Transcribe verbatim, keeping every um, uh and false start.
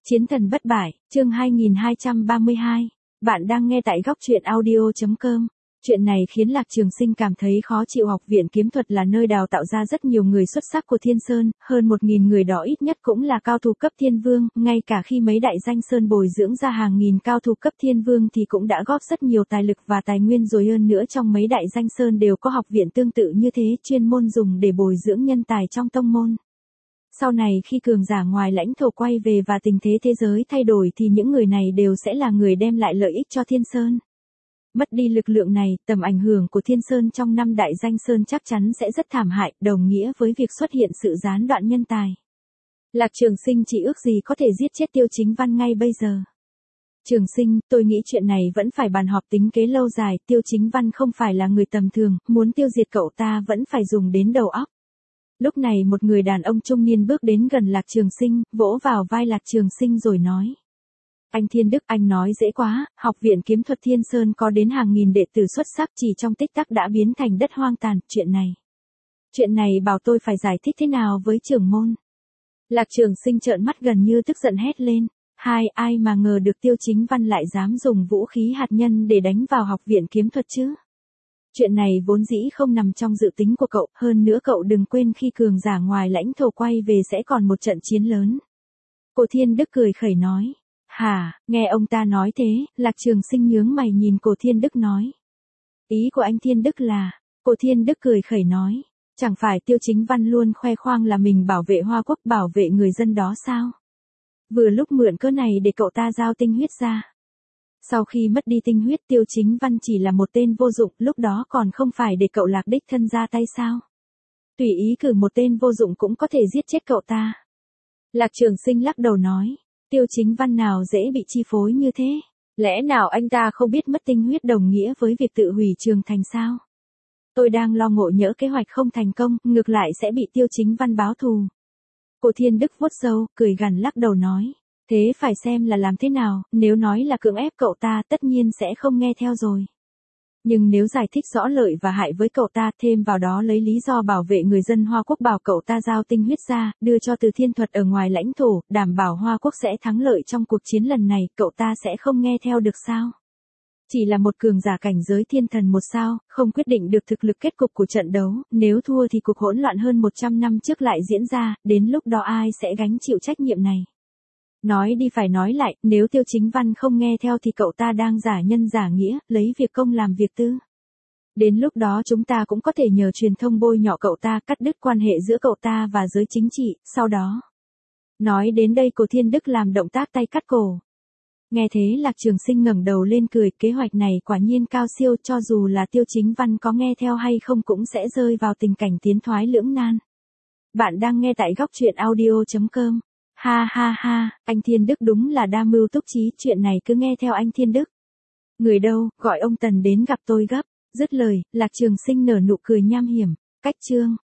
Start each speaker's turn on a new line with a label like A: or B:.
A: Chiến thần bất bại, chương hai nghìn hai trăm ba mươi hai. Bạn đang nghe tại góc truyện audio chấm com. Chuyện này khiến Lạc Trường Sinh cảm thấy khó chịu. Học viện kiếm thuật là nơi đào tạo ra rất nhiều người xuất sắc của Thiên Sơn, hơn một nghìn người đó ít nhất cũng là cao thủ cấp Thiên Vương, ngay cả khi mấy đại danh sơn bồi dưỡng ra hàng nghìn cao thủ cấp Thiên Vương thì cũng đã góp rất nhiều tài lực và tài nguyên rồi, hơn nữa trong mấy đại danh sơn đều có học viện tương tự như thế, chuyên môn dùng để bồi dưỡng nhân tài trong tông môn. Sau này khi cường giả ngoài lãnh thổ quay về và tình thế thế giới thay đổi thì những người này đều sẽ là người đem lại lợi ích cho Thiên Sơn. Mất đi lực lượng này, tầm ảnh hưởng của Thiên Sơn trong năm đại danh sơn chắc chắn sẽ rất thảm hại, đồng nghĩa với việc xuất hiện sự gián đoạn nhân tài. Lạc Trường Sinh chỉ ước gì có thể giết chết Tiêu Chính Văn ngay bây giờ. Trường Sinh, tôi nghĩ chuyện này vẫn phải bàn họp tính kế lâu dài, Tiêu Chính Văn không phải là người tầm thường, muốn tiêu diệt cậu ta vẫn phải dùng đến đầu óc. Lúc này một người đàn ông trung niên bước đến gần Lạc Trường Sinh, vỗ vào vai Lạc Trường Sinh rồi nói. Anh Thiên Đức, anh nói dễ quá, học viện kiếm thuật Thiên Sơn có đến hàng nghìn đệ tử xuất sắc, chỉ trong tích tắc đã biến thành đất hoang tàn, chuyện này. Chuyện này bảo tôi phải giải thích thế nào với trưởng môn. Lạc Trường Sinh trợn mắt gần như tức giận hét lên. Hai, ai mà ngờ được Tiêu Chính Văn lại dám dùng vũ khí hạt nhân để đánh vào học viện kiếm thuật chứ? Chuyện này vốn dĩ không nằm trong dự tính của cậu, hơn nữa cậu đừng quên khi cường giả ngoài lãnh thổ quay về sẽ còn một trận chiến lớn. Cổ Thiên Đức cười khẩy nói. Hả, nghe ông ta nói thế, Lạc Trường Sinh nhướng mày nhìn Cổ Thiên Đức nói. Ý của anh Thiên Đức là, Cổ Thiên Đức cười khẩy nói, chẳng phải Tiêu Chính Văn luôn khoe khoang là mình bảo vệ Hoa Quốc, bảo vệ người dân đó sao? Vừa lúc mượn cớ này để cậu ta giao tinh huyết ra. Sau khi mất đi tinh huyết, Tiêu Chính Văn chỉ là một tên vô dụng, lúc đó còn không phải để cậu Lạc đích thân ra tay sao? Tùy ý cử một tên vô dụng cũng có thể giết chết cậu ta. Lạc Trường Sinh lắc đầu nói, Tiêu Chính Văn nào dễ bị chi phối như thế? Lẽ nào anh ta không biết mất tinh huyết đồng nghĩa với việc tự hủy Trường Thành sao? Tôi đang lo ngộ nhỡ kế hoạch không thành công, ngược lại sẽ bị Tiêu Chính Văn báo thù. Cổ Thiên Đức vuốt râu, cười gằn lắc đầu nói. Thế phải xem là làm thế nào, nếu nói là cưỡng ép cậu ta tất nhiên sẽ không nghe theo rồi. Nhưng nếu giải thích rõ lợi và hại với cậu ta, thêm vào đó lấy lý do bảo vệ người dân Hoa Quốc bảo cậu ta giao tinh huyết ra, đưa cho Từ Thiên Thuật ở ngoài lãnh thổ, đảm bảo Hoa Quốc sẽ thắng lợi trong cuộc chiến lần này, cậu ta sẽ không nghe theo được sao? Chỉ là một cường giả cảnh giới thiên thần một sao, không quyết định được thực lực kết cục của trận đấu, nếu thua thì cuộc hỗn loạn hơn một trăm năm trước lại diễn ra, đến lúc đó ai sẽ gánh chịu trách nhiệm này? Nói đi phải nói lại, nếu Tiêu Chính Văn không nghe theo thì cậu ta đang giả nhân giả nghĩa, lấy việc công làm việc tư. Đến lúc đó chúng ta cũng có thể nhờ truyền thông bôi nhọ cậu ta, cắt đứt quan hệ giữa cậu ta và giới chính trị, sau đó. Nói đến đây Cổ Thiên Đức làm động tác tay cắt cổ. Nghe thế Lạc Trường Sinh ngẩng đầu lên cười, kế hoạch này quả nhiên cao siêu, cho dù là Tiêu Chính Văn có nghe theo hay không cũng sẽ rơi vào tình cảnh tiến thoái lưỡng nan. Bạn đang nghe tại góc truyện audio chấm com. Ha ha ha, anh Thiên Đức đúng là đa mưu túc trí, chuyện này cứ nghe theo anh Thiên Đức. Người đâu, gọi ông Tần đến gặp tôi gấp. Dứt lời, Lạc Trường Sinh nở nụ cười nham hiểm. Cách chương.